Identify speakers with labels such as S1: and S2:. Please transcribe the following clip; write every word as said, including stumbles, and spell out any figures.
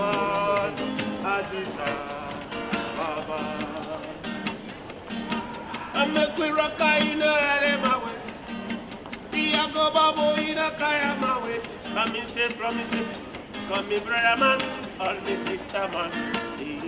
S1: Addis Ababa. I'm a quiraka in a Remawe. Tiago Babo in a Kayamawe. Come in, say, from me, say, come in, brother man, all me sister man.